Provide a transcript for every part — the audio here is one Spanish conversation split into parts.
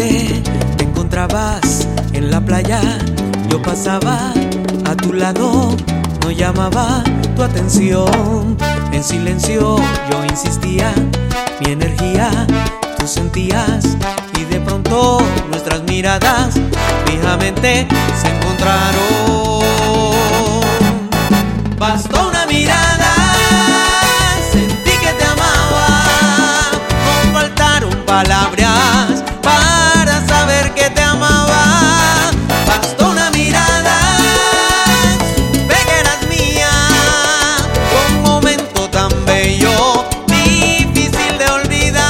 tarde te encontrabas en la playa, yo pasaba a tu lado, no llamaba tu atención. En silencio yo insistía, mi energía tú sentías, y de pronto nuestras miradas fijamente se encontraron. Bastó una mirada, sentí que te amaba, no faltaron palabras para saber que te amaba. Bastó una mirada, supe que eras mía, fue un momento tan bello, difícil de olvidar.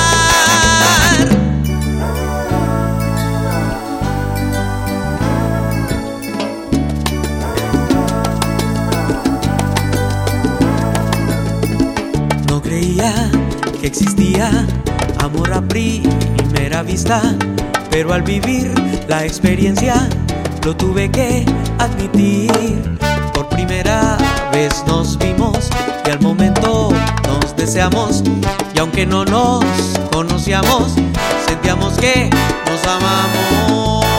No creía que existía amor a primera vista, pero al vivir la experiencia lo tuve que admitir. Por primera vez nos vimos y al momento nos deseamos, y aunque no nos conocíamos, sentíamos que nos amamos.